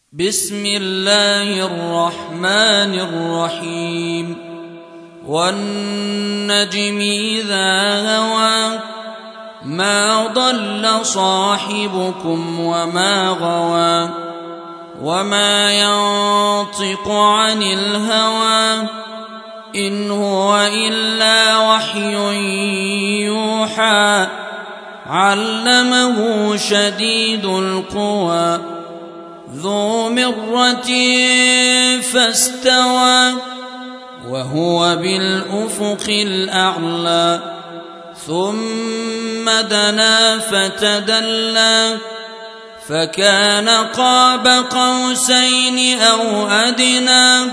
بسم الله الرحمن الرحيم والنجم إذا هوى ما ضل صاحبكم وما غوى وما ينطق عن الهوى إن هو إلا وحي يوحى علمه شديد القوى ذو مرة فاستوى وهو بالأفق الأعلى ثم دنا فتدلى فكان قاب قوسين أو أدنى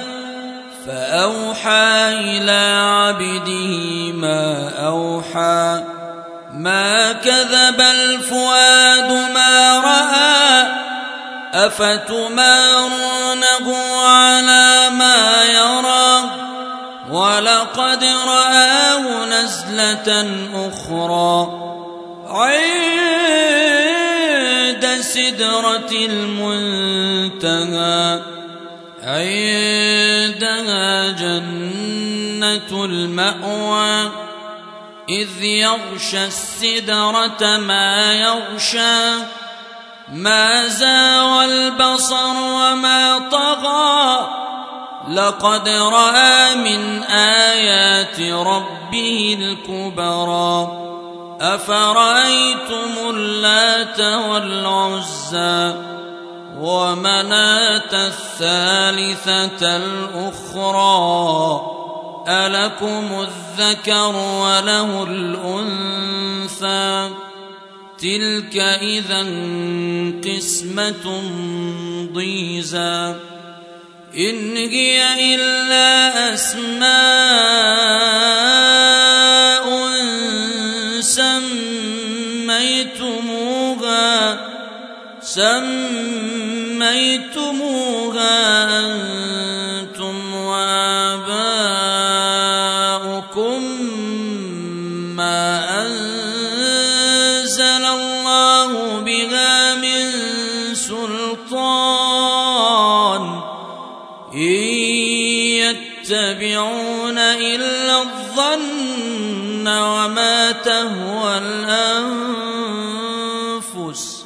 فأوحى إلى عبده ما أوحى ما كذب الفؤاد ما رأى أفتمارونه على ما يرى ولقد رآه نزلة أخرى عند سدرة المنتهى عندها جنة المأوى إذ يغشى السدرة ما يغشى ما زاغ البصر وما طغى لقد رأى من آيات ربه الكبرى أفرأيتم اللات والعزى ومناة الثالثة الأخرى ألكم الذكر وله الأنثى تلك إذا قسمة ضيزى إن هي إلا أسماء سميتموها أنتم وآباؤكم ما أنزل الله بها من سلطان إن يتبعون إلا الظن وما تهوى الأنفس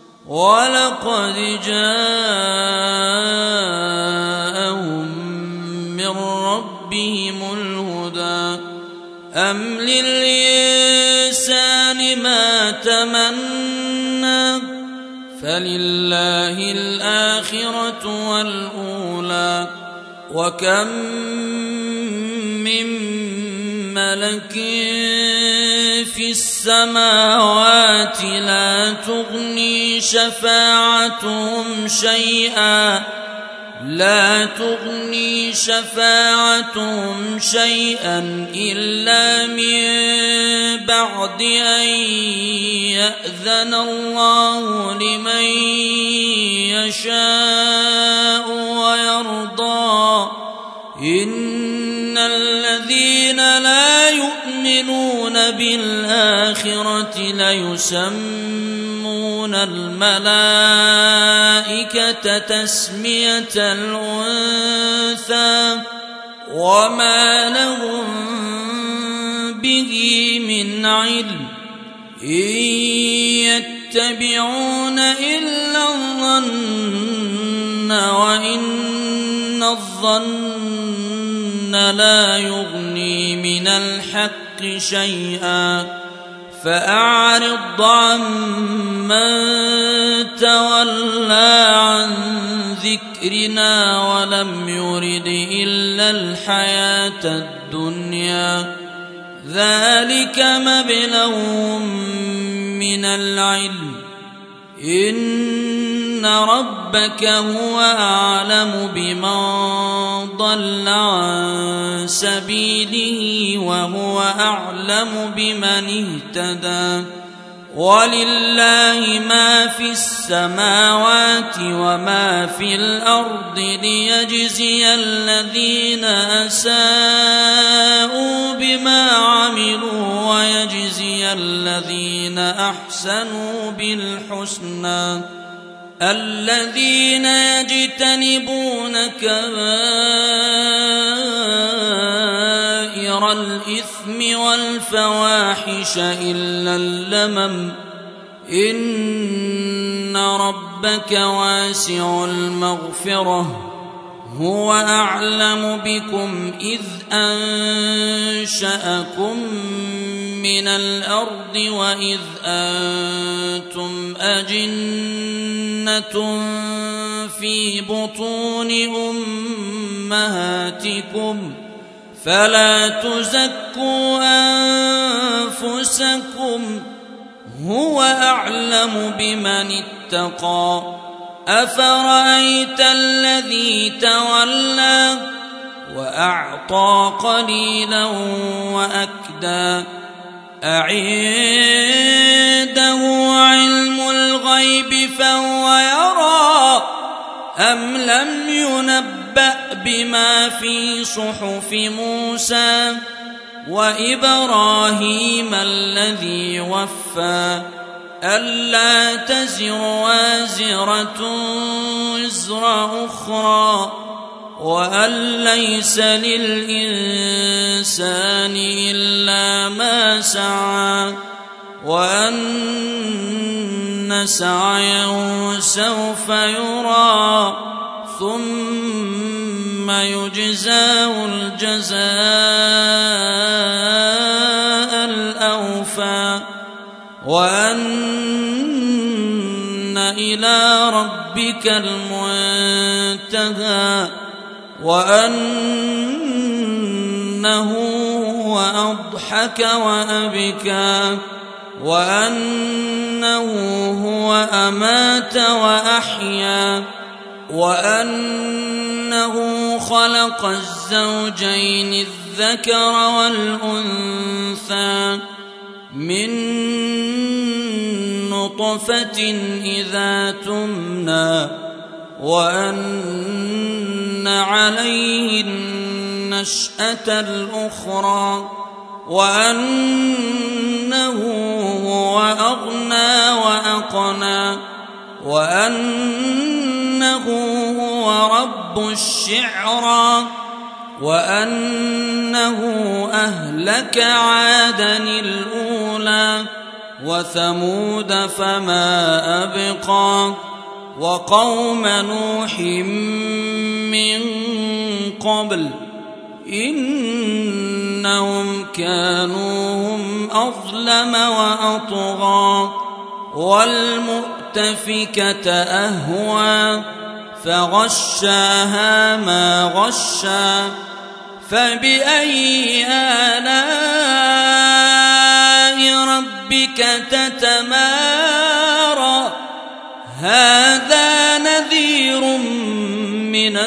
ولقد جاءهم من ربهم الهدى أم للإنسان ما تمنى فلله الآخرة والأولى وكم من ملك في السماوات لا تغني شفاعتهم شيئا إلا من بعد أن يأذن الله لمن يشاء ويرضى إن الذين لا يؤمنون بالآخرة ليسمون الملائكة تسمية الأنثى وما لهم به من علم إن يتبعون إلا الظن وإن الظن لا يغني من الحق شيئا فأعرض عمن تولى عن ذكرنا ولم يرد إلا الحياة الدنيا ذلك مبلغهم من العلم إن ربك هو أعلم بمن ضل عن سبيله وهو أعلم بمن اهتدى ولله ما في السماوات وما في الأرض ليجزي الذين أساءوا بما عملوا ويجزي الذين أحسنوا بالحسنى الذين يجتنبون كبائر الإثم والفواحش إلا اللمم إن ربك واسع المغفرة هو أعلم بكم إذ أنشأكم من الأرض وإذ أنتم أجنة في بطون أمهاتكم فلا تزكوا أنفسكم هو أعلم بمن اتقى أفرأيت الذي تولى وأعطى قليلا وأكدى أعنده علم الغيب فهو يرى أم لم ينبأ بما في صحف موسى وإبراهيم الذي وفى ألا تزر وازرة وزر أخرى وأن ليس للإنسان إلا ما سعى وأن سعيه سوف يرى ثم يجزاه الجزاء الأوفى وأن إلى ربك المنتهى وأنه هو أضحك وأبكى وأنه هو أمات وأحيا وأنه خلق الزوجين الذكر والأنثى من نطفة إذا تمنى وأن عليه النشأة الأخرى وأنه هو أغنى وأقنى وأنه هو رب الشعرى وأنه أهلك عادا الأولى وثمود فما أبقى وقوم نوح من قبل إنهم كانوا هم أظلم وأطغى والمؤتفكة أهوى فغشاها ما غشى فبأي آلاء ربك تتمارى هذا نذير من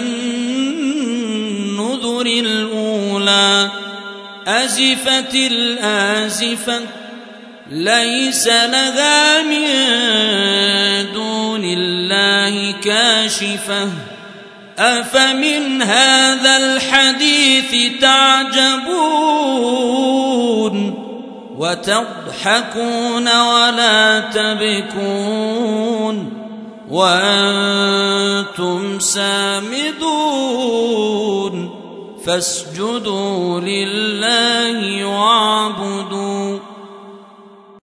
النذر الأولى أزفت الآزفة ليس لها من دون الله كاشفة أفمن هذا الحديث تعجبون وتضحكون ولا تبكون وأنتم سامدون فاسجدوا لله